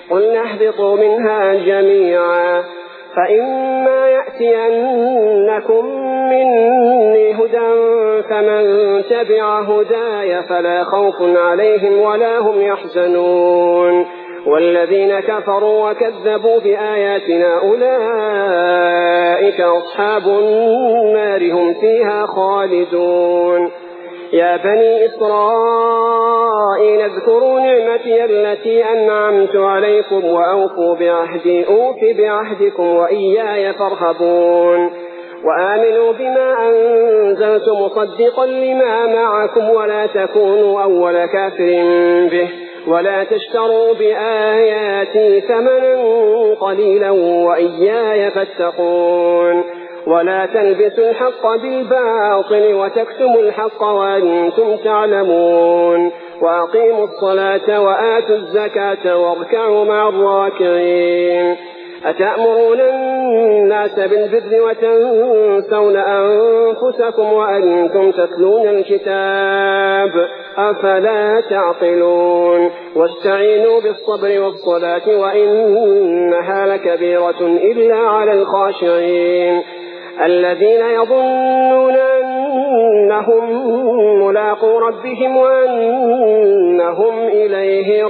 قلنا اهبطوا منها جميعا فإما يأتينكم مني هدى فمن تبع هداي فلا خوف عليهم ولا هم يحزنون والذين كفروا وكذبوا بآياتنا أولئك أصحاب النار هم فيها خالدون يا بني إسرائيل اذكروا نعمتي التي أنعمت عليكم وأوفوا بعهدي أوف بعهدكم وإياي فارهبون وآمنوا بما أنزلت مصدقا لما معكم ولا تكونوا أول كافر به ولا تشتروا بآياتي ثمنا قليلا وإياي فاتقون ولا تلبسوا الحق بالباطل وتكتموا الحق وأنتم تعلمون وأقيموا الصلاة وآتوا الزكاة واركعوا مع الراكعين أتأمرون الناس بالبر وتنسون أنفسكم وأنتم تتلون الكتاب أفلا تعقلون واستعينوا بالصبر والصلاة وإنها لكبيرة إلا على الخاشعين الذين يظنون أنهم ملاقو ربهم وأنهم إليه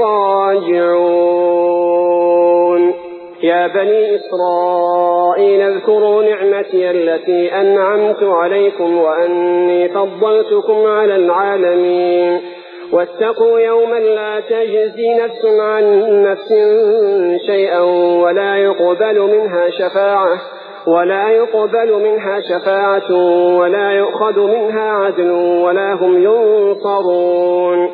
راجعون يا بني إسرائيل اذكروا نعمتي التي أنعمت عليكم وأني فضلتكم على العالمين واتقوا يوما لا تجزي نفس عن نفس شيئا ولا يقبل منها شفاعة ولا يؤخذ منها عدل ولا هم ينصرون